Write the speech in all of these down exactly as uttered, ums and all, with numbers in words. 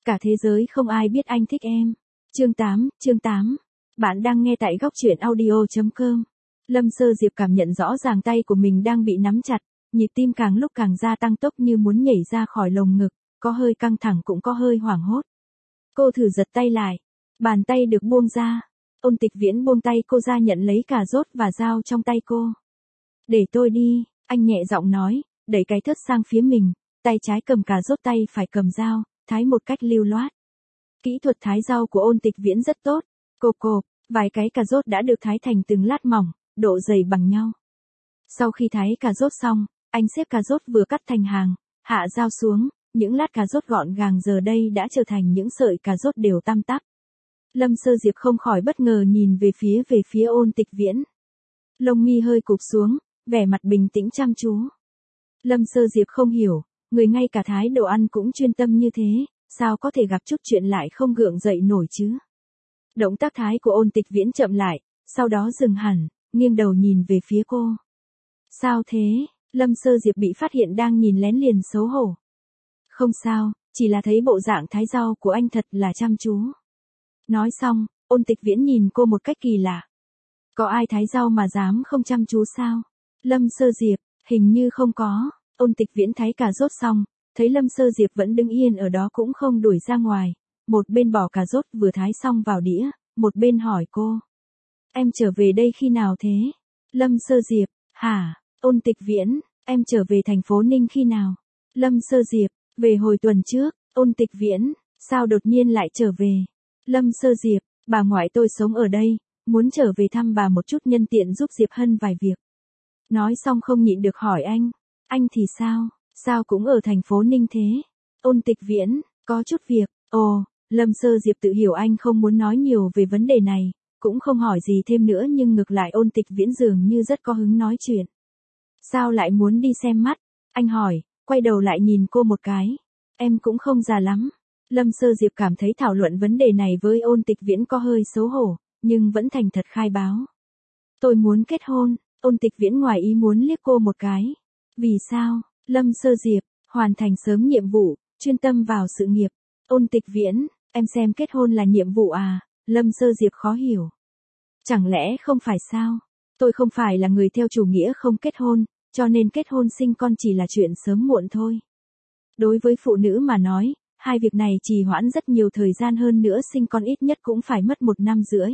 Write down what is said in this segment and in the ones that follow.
Cả thế giới không ai biết anh thích em. Chương tám, chương tám. Bạn đang nghe tại góc truyện audio chấm com. Lâm Sơ Diệp cảm nhận rõ ràng tay của mình đang bị nắm chặt, nhịp tim càng lúc càng gia tăng tốc như muốn nhảy ra khỏi lồng ngực, có hơi căng thẳng cũng có hơi hoảng hốt. Cô thử giật tay lại, bàn tay được buông ra. Ôn Tịch Viễn buông tay cô ra nhận lấy cà rốt và dao trong tay cô. Để tôi đi, anh nhẹ giọng nói, đẩy cái thớt sang phía mình, tay trái cầm cà rốt tay phải cầm dao, thái một cách lưu loát. Kỹ thuật thái rau của Ôn Tịch Viễn rất tốt, cộp cộp, vài cái cà rốt đã được thái thành từng lát mỏng, độ dày bằng nhau. Sau khi thái cà rốt xong, anh xếp cà rốt vừa cắt thành hàng, hạ dao xuống, những lát cà rốt gọn gàng giờ đây đã trở thành những sợi cà rốt đều tăm tắp. Lâm Sơ Diệp không khỏi bất ngờ nhìn về phía về phía Ôn Tịch Viễn. Lông mi hơi cụp xuống, vẻ mặt bình tĩnh chăm chú. Lâm Sơ Diệp không hiểu, người ngay cả thái đồ ăn cũng chuyên tâm như thế, sao có thể gặp chút chuyện lại không gượng dậy nổi chứ? Động tác thái của Ôn Tịch Viễn chậm lại, sau đó dừng hẳn, nghiêng đầu nhìn về phía cô. Sao thế? Lâm Sơ Diệp bị phát hiện đang nhìn lén liền xấu hổ. Không sao, chỉ là thấy bộ dạng thái rau của anh thật là chăm chú. Nói xong, Ôn Tịch Viễn nhìn cô một cách kỳ lạ. Có ai thái rau mà dám không chăm chú sao? Lâm Sơ Diệp, hình như không có. Ôn Tịch Viễn thái cà rốt xong, thấy Lâm Sơ Diệp vẫn đứng yên ở đó cũng không đuổi ra ngoài, một bên bỏ cà rốt vừa thái xong vào đĩa, một bên hỏi cô. Em trở về đây khi nào thế? Lâm Sơ Diệp, hả? Ôn Tịch Viễn, em trở về thành phố Ninh khi nào? Lâm Sơ Diệp, về hồi tuần trước. Ôn Tịch Viễn, sao đột nhiên lại trở về? Lâm Sơ Diệp, bà ngoại tôi sống ở đây, muốn trở về thăm bà một chút nhân tiện giúp Diệp Hân vài việc. Nói xong không nhịn được hỏi anh, anh thì sao, sao cũng ở thành phố Ninh thế? Ôn Tịch Viễn, có chút việc. Ồ, Lâm Sơ Diệp tự hiểu anh không muốn nói nhiều về vấn đề này, cũng không hỏi gì thêm nữa nhưng ngược lại Ôn Tịch Viễn dường như rất có hứng nói chuyện. Sao lại muốn đi xem mắt? Anh hỏi, quay đầu lại nhìn cô một cái. Em cũng không già lắm. Lâm Sơ Diệp cảm thấy thảo luận vấn đề này với Ôn Tịch Viễn có hơi xấu hổ, nhưng vẫn thành thật khai báo. Tôi muốn kết hôn. Ôn Tịch Viễn ngoài ý muốn liếc cô một cái. Vì sao? Lâm Sơ Diệp, hoàn thành sớm nhiệm vụ, chuyên tâm vào sự nghiệp. Ôn Tịch Viễn, em xem kết hôn là nhiệm vụ à? Lâm Sơ Diệp khó hiểu. Chẳng lẽ không phải sao? Tôi không phải là người theo chủ nghĩa không kết hôn, cho nên kết hôn sinh con chỉ là chuyện sớm muộn thôi. Đối với phụ nữ mà nói, hai việc này trì hoãn rất nhiều thời gian hơn nữa sinh con ít nhất cũng phải mất một năm rưỡi.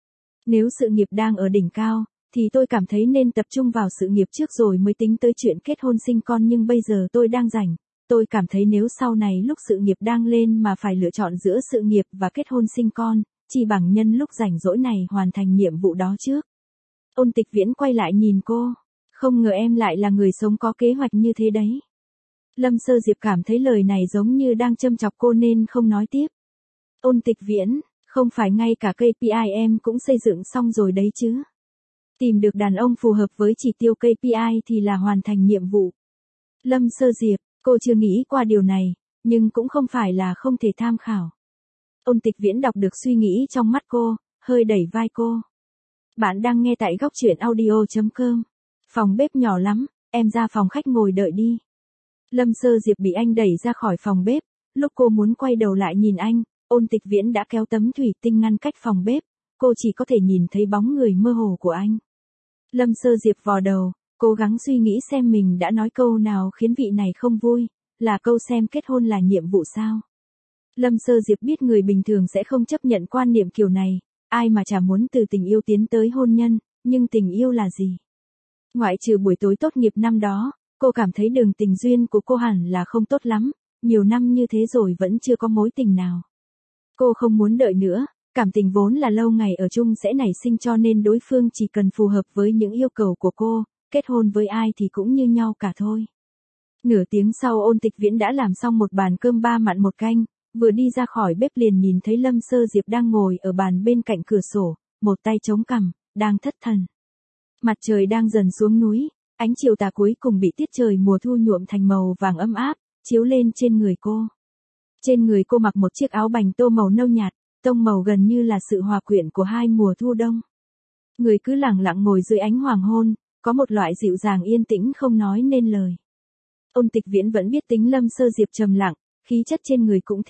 Nếu sự nghiệp đang ở đỉnh cao, thì tôi cảm thấy nên tập trung vào sự nghiệp trước rồi mới tính tới chuyện kết hôn sinh con nhưng bây giờ tôi đang rảnh. Tôi cảm thấy nếu sau này lúc sự nghiệp đang lên mà phải lựa chọn giữa sự nghiệp và kết hôn sinh con, chỉ bằng nhân lúc rảnh rỗi này hoàn thành nhiệm vụ đó trước. Ôn Tịch Viễn quay lại nhìn cô. Không ngờ em lại là người sống có kế hoạch như thế đấy. Lâm Sơ Diệp cảm thấy lời này giống như đang châm chọc cô nên không nói tiếp. Ôn Tịch Viễn, không phải ngay cả ca pê i em cũng xây dựng xong rồi đấy chứ. Tìm được đàn ông phù hợp với chỉ tiêu ca pê i thì là hoàn thành nhiệm vụ. Lâm Sơ Diệp, cô chưa nghĩ qua điều này, nhưng cũng không phải là không thể tham khảo. Ôn Tịch Viễn đọc được suy nghĩ trong mắt cô, hơi đẩy vai cô. Bạn đang nghe tại góc truyện audio chấm com. Phòng bếp nhỏ lắm, em ra phòng khách ngồi đợi đi. Lâm Sơ Diệp bị anh đẩy ra khỏi phòng bếp, lúc cô muốn quay đầu lại nhìn anh, Ôn Tịch Viễn đã kéo tấm thủy tinh ngăn cách phòng bếp, cô chỉ có thể nhìn thấy bóng người mơ hồ của anh. Lâm Sơ Diệp vò đầu, cố gắng suy nghĩ xem mình đã nói câu nào khiến vị này không vui, là câu xem kết hôn là nhiệm vụ sao. Lâm Sơ Diệp biết người bình thường sẽ không chấp nhận quan niệm kiểu này, ai mà chả muốn từ tình yêu tiến tới hôn nhân, nhưng tình yêu là gì? Ngoại trừ buổi tối tốt nghiệp năm đó, cô cảm thấy đường tình duyên của cô hẳn là không tốt lắm, nhiều năm như thế rồi vẫn chưa có mối tình nào. Cô không muốn đợi nữa, cảm tình vốn là lâu ngày ở chung sẽ nảy sinh cho nên đối phương chỉ cần phù hợp với những yêu cầu của cô, kết hôn với ai thì cũng như nhau cả thôi. Nửa tiếng sau Ôn Tịch Viễn đã làm xong một bàn cơm ba mặn một canh, vừa đi ra khỏi bếp liền nhìn thấy Lâm Sơ Diệp đang ngồi ở bàn bên cạnh cửa sổ, một tay chống cằm, đang thất thần. Mặt trời đang dần xuống núi, ánh chiều tà cuối cùng bị tiết trời mùa thu nhuộm thành màu vàng ấm áp, chiếu lên trên người cô. Trên người cô mặc một chiếc áo bành tô màu nâu nhạt, tông màu gần như là sự hòa quyện của hai mùa thu đông. Người cứ lặng lặng ngồi dưới ánh hoàng hôn, có một loại dịu dàng yên tĩnh không nói nên lời. Ôn Tịch Viễn vẫn biết tính Lâm Sơ Diệp trầm lặng, khí chất trên người cũng thế,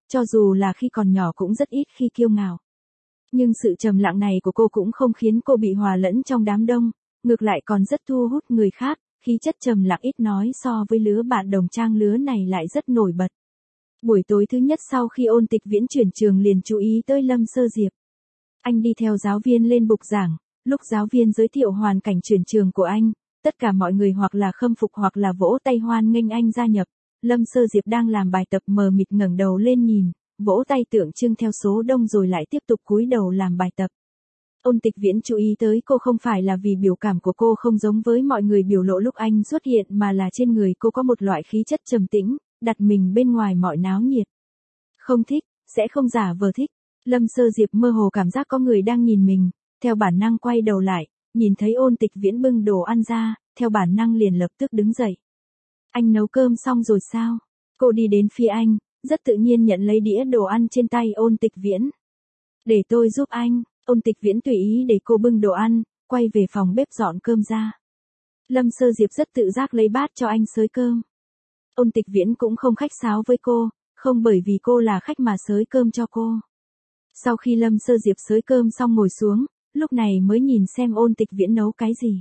cho dù là khi còn nhỏ cũng rất ít khi kiêu ngạo. Nhưng sự trầm lặng này của cô cũng không khiến cô bị hòa lẫn trong đám đông, ngược lại còn rất thu hút người khác, khí chất trầm lặng ít nói so với lứa bạn đồng trang lứa này lại rất nổi bật. Buổi tối thứ nhất sau khi Ôn Tịch Viễn chuyển trường liền chú ý tới Lâm Sơ Diệp. Anh đi theo giáo viên lên bục giảng, lúc giáo viên giới thiệu hoàn cảnh chuyển trường của anh, tất cả mọi người hoặc là khâm phục hoặc là vỗ tay hoan nghênh anh gia nhập. Lâm Sơ Diệp đang làm bài tập mờ mịt ngẩng đầu lên nhìn, vỗ tay tượng trưng theo số đông rồi lại tiếp tục cúi đầu làm bài tập. Ôn Tịch Viễn chú ý tới cô không phải là vì biểu cảm của cô không giống với mọi người biểu lộ lúc anh xuất hiện mà là trên người cô có một loại khí chất trầm tĩnh, đặt mình bên ngoài mọi náo nhiệt. Không thích, sẽ không giả vờ thích. Lâm Sơ Diệp mơ hồ cảm giác có người đang nhìn mình, theo bản năng quay đầu lại, nhìn thấy Ôn Tịch Viễn bưng đồ ăn ra, theo bản năng liền lập tức đứng dậy. Anh nấu cơm xong rồi sao? Cô đi đến phía anh, rất tự nhiên nhận lấy đĩa đồ ăn trên tay Ôn Tịch Viễn. Để tôi giúp anh. Ôn Tịch Viễn tùy ý để cô bưng đồ ăn, quay về phòng bếp dọn cơm ra. Lâm Sơ Diệp rất tự giác lấy bát cho anh xới cơm. Ôn Tịch Viễn cũng không khách sáo với cô, không bởi vì cô là khách mà xới cơm cho cô. Sau khi Lâm Sơ Diệp xới cơm xong ngồi xuống, lúc này mới nhìn xem Ôn Tịch Viễn nấu cái gì.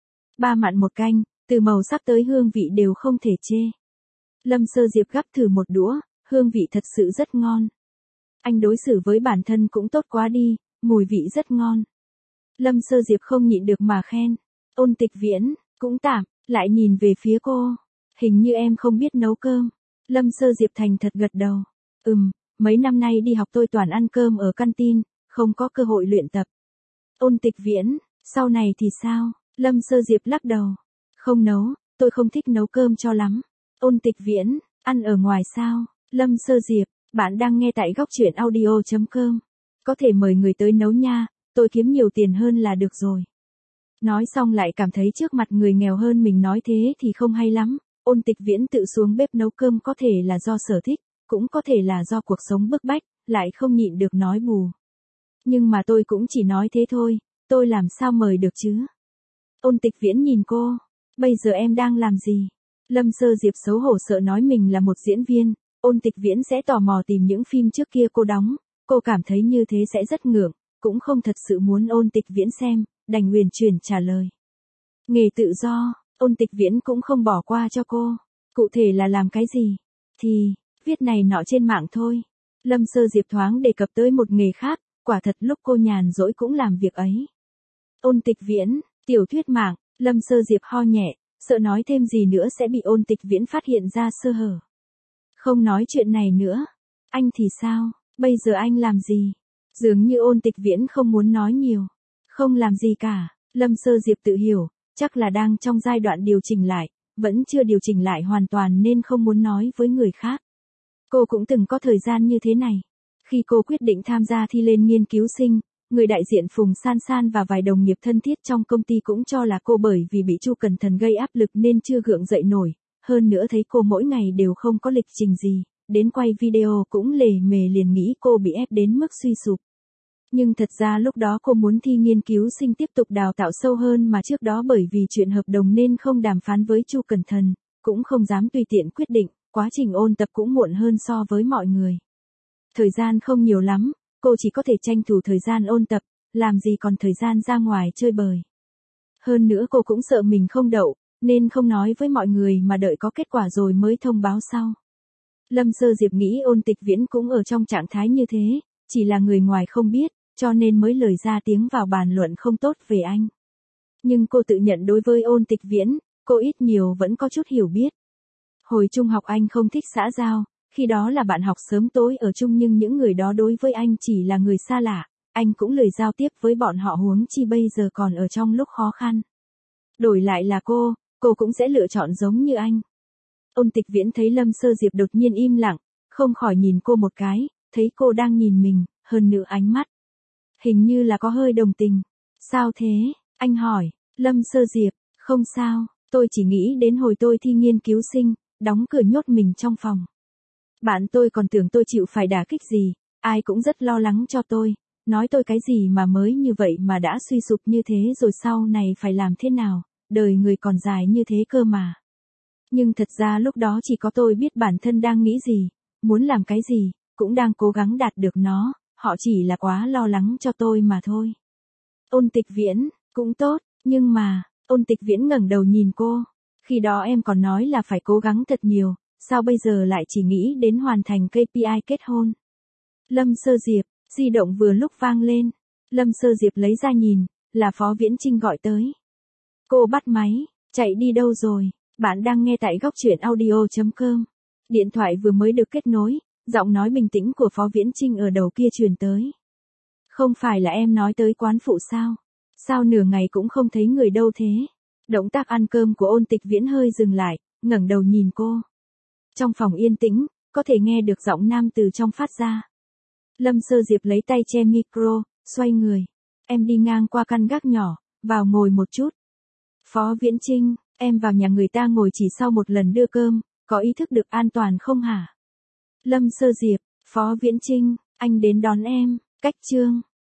Ba mặn một canh, từ màu sắc tới hương vị đều không thể chê. Lâm Sơ Diệp gắp thử một đũa, hương vị thật sự rất ngon. Anh đối xử với bản thân cũng tốt quá đi, mùi vị rất ngon. Lâm Sơ Diệp không nhịn được mà khen. Ôn Tịch Viễn, cũng tạm, lại nhìn về phía cô. Hình như em không biết nấu cơm. Lâm Sơ Diệp thành thật gật đầu. Ừm, mấy năm nay đi học tôi toàn ăn cơm ở canteen, không có cơ hội luyện tập. Ôn Tịch Viễn, sau này thì sao? Lâm Sơ Diệp lắc đầu. Không nấu, tôi không thích nấu cơm cho lắm. Ôn Tịch Viễn, ăn ở ngoài sao? Lâm Sơ Diệp, bạn đang nghe tại góc truyện audio chấm com. Có thể mời người tới nấu nha, tôi kiếm nhiều tiền hơn là được rồi. Nói xong lại cảm thấy trước mặt người nghèo hơn mình nói thế thì không hay lắm. Ôn Tịch Viễn tự xuống bếp nấu cơm có thể là do sở thích, cũng có thể là do cuộc sống bức bách, lại không nhịn được nói bù. Nhưng mà tôi cũng chỉ nói thế thôi, tôi làm sao mời được chứ? Ôn Tịch Viễn nhìn cô, bây giờ em đang làm gì? Lâm Sơ Diệp xấu hổ sợ nói mình là một diễn viên, Ôn Tịch Viễn sẽ tò mò tìm những phim trước kia cô đóng, cô cảm thấy như thế sẽ rất ngượng, cũng không thật sự muốn Ôn Tịch Viễn xem, đành huyền chuyển trả lời. Nghề tự do, Ôn Tịch Viễn cũng không bỏ qua cho cô, cụ thể là làm cái gì? Thì, viết này nọ trên mạng thôi. Lâm Sơ Diệp thoáng đề cập tới một nghề khác, quả thật lúc cô nhàn rỗi cũng làm việc ấy. Ôn Tịch Viễn, tiểu thuyết mạng, Lâm Sơ Diệp ho nhẹ, sợ nói thêm gì nữa sẽ bị Ôn Tịch Viễn phát hiện ra sơ hở. Không nói chuyện này nữa. Anh thì sao, bây giờ anh làm gì? Dường như Ôn Tịch Viễn không muốn nói nhiều. Không làm gì cả, Lâm Sơ Diệp tự hiểu, chắc là đang trong giai đoạn điều chỉnh lại, vẫn chưa điều chỉnh lại hoàn toàn nên không muốn nói với người khác. Cô cũng từng có thời gian như thế này. Khi cô quyết định tham gia thi lên nghiên cứu sinh, người đại diện Phùng San San và vài đồng nghiệp thân thiết trong công ty cũng cho là cô bởi vì bị Chu Cẩn Thần gây áp lực nên chưa gượng dậy nổi. Hơn nữa thấy cô mỗi ngày đều không có lịch trình gì, đến quay video cũng lề mề liền nghĩ cô bị ép đến mức suy sụp. Nhưng thật ra lúc đó cô muốn thi nghiên cứu sinh tiếp tục đào tạo sâu hơn mà trước đó bởi vì chuyện hợp đồng nên không đàm phán với Chu Cẩn Thần, cũng không dám tùy tiện quyết định, quá trình ôn tập cũng muộn hơn so với mọi người. Thời gian không nhiều lắm, cô chỉ có thể tranh thủ thời gian ôn tập, làm gì còn thời gian ra ngoài chơi bời. Hơn nữa cô cũng sợ mình không đậu, nên không nói với mọi người mà đợi có kết quả rồi mới thông báo sau. Lâm Sơ Diệp nghĩ Ôn Tịch Viễn cũng ở trong trạng thái như thế, chỉ là người ngoài không biết, cho nên mới lời ra tiếng vào bàn luận không tốt về anh. Nhưng cô tự nhận đối với Ôn Tịch Viễn, cô ít nhiều vẫn có chút hiểu biết. Hồi trung học anh không thích xã giao, khi đó là bạn học sớm tối ở chung nhưng những người đó đối với anh chỉ là người xa lạ, anh cũng lười giao tiếp với bọn họ huống chi bây giờ còn ở trong lúc khó khăn. Đổi lại là cô, cô cũng sẽ lựa chọn giống như anh. Ôn Tịch Viễn thấy Lâm Sơ Diệp đột nhiên im lặng, không khỏi nhìn cô một cái, thấy cô đang nhìn mình, hơn nữa ánh mắt. Hình như là có hơi đồng tình. Sao thế? Anh hỏi. Lâm Sơ Diệp, không sao, tôi chỉ nghĩ đến hồi tôi thi nghiên cứu sinh, đóng cửa nhốt mình trong phòng. Bạn tôi còn tưởng tôi chịu phải đả kích gì, ai cũng rất lo lắng cho tôi, nói tôi cái gì mà mới như vậy mà đã suy sụp như thế rồi sau này phải làm thế nào, đời người còn dài như thế cơ mà. Nhưng thật ra lúc đó chỉ có tôi biết bản thân đang nghĩ gì, muốn làm cái gì, cũng đang cố gắng đạt được nó, họ chỉ là quá lo lắng cho tôi mà thôi. Ôn Tịch Viễn, cũng tốt, nhưng mà, Ôn Tịch Viễn ngẩng đầu nhìn cô. Khi đó em còn nói là phải cố gắng thật nhiều, sao bây giờ lại chỉ nghĩ đến hoàn thành ca pê i kết hôn? Lâm Sơ Diệp, di động vừa lúc vang lên. Lâm Sơ Diệp lấy ra nhìn, là Phó Viễn Chinh gọi tới. Cô bắt máy, chạy đi đâu rồi? Bạn đang nghe tại góc truyện audio chấm com. Điện thoại vừa mới được kết nối, giọng nói bình tĩnh của Phó Viễn Chinh ở đầu kia truyền tới. Không phải là em nói tới quán phụ sao? Sao nửa ngày cũng không thấy người đâu thế? Động tác ăn cơm của Ôn Tịch Viễn hơi dừng lại, ngẩng đầu nhìn cô. Trong phòng yên tĩnh, có thể nghe được giọng nam từ trong phát ra. Lâm Sơ Diệp lấy tay che micro, xoay người. Em đi ngang qua căn gác nhỏ, vào ngồi một chút. Phó Viễn Chinh, em vào nhà người ta ngồi chỉ sau một lần đưa cơm, có ý thức được an toàn không hả? Lâm Sơ Diệp, Phó Viễn Chinh, anh đến đón em, cách chương.